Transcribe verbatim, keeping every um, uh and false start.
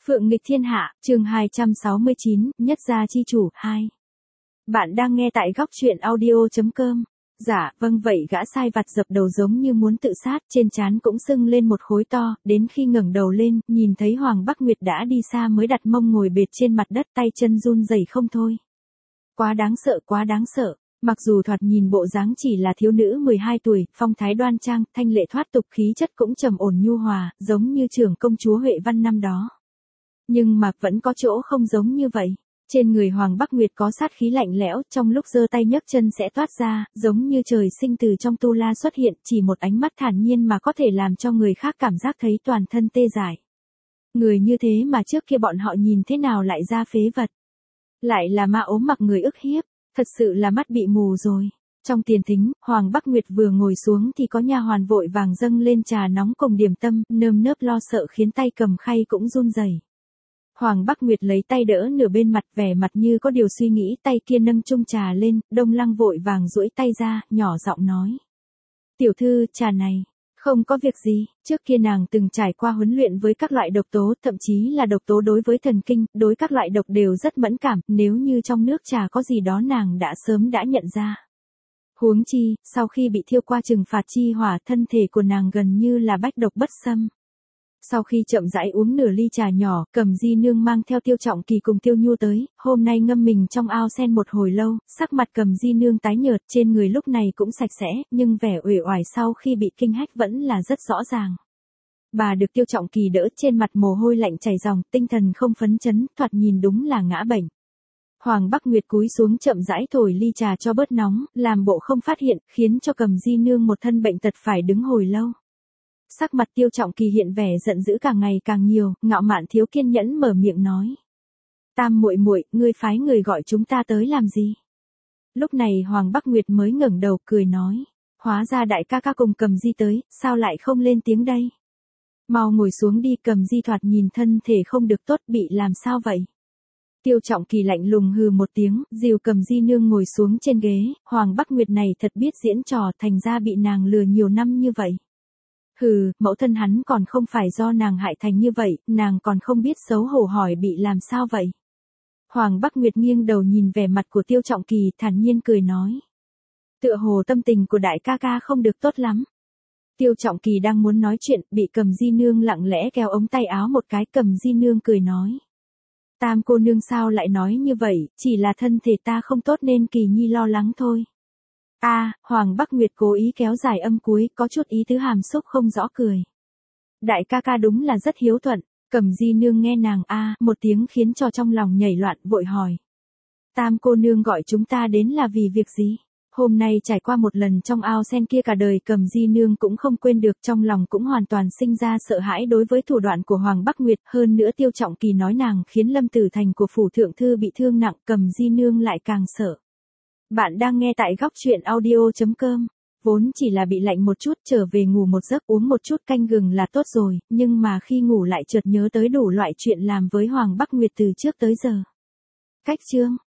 Phượng nghịch thiên hạ, chương hai trăm sáu mươi chín, nhất gia chi chủ, hai. Bạn đang nghe tại góc truyện audio chấm com. Dạ, vâng vậy gã sai vặt dập đầu giống như muốn tự sát, trên trán cũng sưng lên một khối to, đến khi ngẩng đầu lên, nhìn thấy Hoàng Bắc Nguyệt đã đi xa mới đặt mông ngồi bệt trên mặt đất, tay chân run rẩy không thôi. Quá đáng sợ, quá đáng sợ. Mặc dù thoạt nhìn bộ dáng chỉ là thiếu nữ mười hai tuổi, phong thái đoan trang, thanh lệ thoát tục, khí chất cũng trầm ổn nhu hòa, giống như trưởng công chúa Huệ Văn năm đó. Nhưng mà vẫn có chỗ không giống như vậy. Trên người Hoàng Bắc Nguyệt có sát khí lạnh lẽo, trong lúc giơ tay nhấc chân sẽ toát ra, giống như trời sinh từ trong tu la xuất hiện, chỉ một ánh mắt thản nhiên mà có thể làm cho người khác cảm giác thấy toàn thân tê dại. Người như thế mà trước kia bọn họ nhìn thế nào lại ra phế vật. Lại là ma ốm mặc người ức hiếp, thật sự là mắt bị mù rồi. Trong tiền thính, Hoàng Bắc Nguyệt vừa ngồi xuống thì có nha hoàn vội vàng dâng lên trà nóng cùng điểm tâm, nơm nớp lo sợ khiến tay cầm khay cũng run rẩy. Hoàng Bắc Nguyệt lấy tay đỡ nửa bên mặt, vẻ mặt như có điều suy nghĩ, tay kia nâng chung trà lên, Đông Lăng vội vàng duỗi tay ra, nhỏ giọng nói. Tiểu thư, trà này, không có việc gì, trước kia nàng từng trải qua huấn luyện với các loại độc tố, thậm chí là độc tố đối với thần kinh, đối các loại độc đều rất mẫn cảm, nếu như trong nước trà có gì đó nàng đã sớm đã nhận ra. Huống chi, sau khi bị thiêu qua trừng phạt chi hỏa, thân thể của nàng gần như là bách độc bất xâm. Sau khi chậm rãi uống nửa ly trà nhỏ, Cầm Di Nương mang theo Tiêu Trọng Kỳ cùng Tiêu Nhu tới, hôm nay ngâm mình trong ao sen một hồi lâu, sắc mặt Cầm Di Nương tái nhợt, trên người lúc này cũng sạch sẽ, nhưng vẻ uể oải sau khi bị kinh hách vẫn là rất rõ ràng. Bà được Tiêu Trọng Kỳ đỡ, trên mặt mồ hôi lạnh chảy ròng, tinh thần không phấn chấn, thoạt nhìn đúng là ngã bệnh. Hoàng Bắc Nguyệt cúi xuống chậm rãi thổi ly trà cho bớt nóng, làm bộ không phát hiện, khiến cho Cầm Di Nương một thân bệnh tật phải đứng hồi lâu. Sắc mặt Tiêu Trọng Kỳ hiện vẻ giận dữ càng ngày càng nhiều, ngạo mạn thiếu kiên nhẫn mở miệng nói. Tam muội muội, ngươi phái người gọi chúng ta tới làm gì? Lúc này Hoàng Bắc Nguyệt mới ngẩng đầu cười nói. Hóa ra đại ca ca cùng Cầm Di tới, sao lại không lên tiếng đây? Mau ngồi xuống đi, Cầm Di thoạt nhìn thân thể không được tốt, bị làm sao vậy? Tiêu Trọng Kỳ lạnh lùng hừ một tiếng, dìu Cầm Di Nương ngồi xuống trên ghế, Hoàng Bắc Nguyệt này thật biết diễn trò, thành ra bị nàng lừa nhiều năm như vậy. Hừ, mẫu thân hắn còn không phải do nàng hại thành như vậy, nàng còn không biết xấu hổ hỏi bị làm sao vậy. Hoàng Bắc Nguyệt nghiêng đầu nhìn vẻ mặt của Tiêu Trọng Kỳ, thản nhiên cười nói. Tựa hồ tâm tình của đại ca ca không được tốt lắm. Tiêu Trọng Kỳ đang muốn nói chuyện, bị Cầm Di Nương lặng lẽ kéo ống tay áo một cái, Cầm Di Nương cười nói. Tam cô nương sao lại nói như vậy, chỉ là thân thể ta không tốt nên Kỳ Nhi lo lắng thôi. A, à, Hoàng Bắc Nguyệt cố ý kéo dài âm cuối, có chút ý tứ hàm xúc không rõ cười. Đại ca ca đúng là rất hiếu thuận, Cầm Di Nương nghe nàng a à, một tiếng khiến cho trong lòng nhảy loạn, vội hỏi. Tam cô nương gọi chúng ta đến là vì việc gì? Hôm nay trải qua một lần trong ao sen kia cả đời, Cầm Di Nương cũng không quên được, trong lòng cũng hoàn toàn sinh ra sợ hãi đối với thủ đoạn của Hoàng Bắc Nguyệt, hơn nữa Tiêu Trọng Kỳ nói nàng khiến Lâm Tử Thành của phủ thượng thư bị thương nặng, Cầm Di Nương lại càng sợ. Bạn đang nghe tại góc truyện audio chấm com. Vốn chỉ là bị lạnh một chút, trở về ngủ một giấc uống một chút canh gừng là tốt rồi, nhưng mà khi ngủ lại chợt nhớ tới đủ loại chuyện làm với Hoàng Bắc Nguyệt từ trước tới giờ. Cách chương.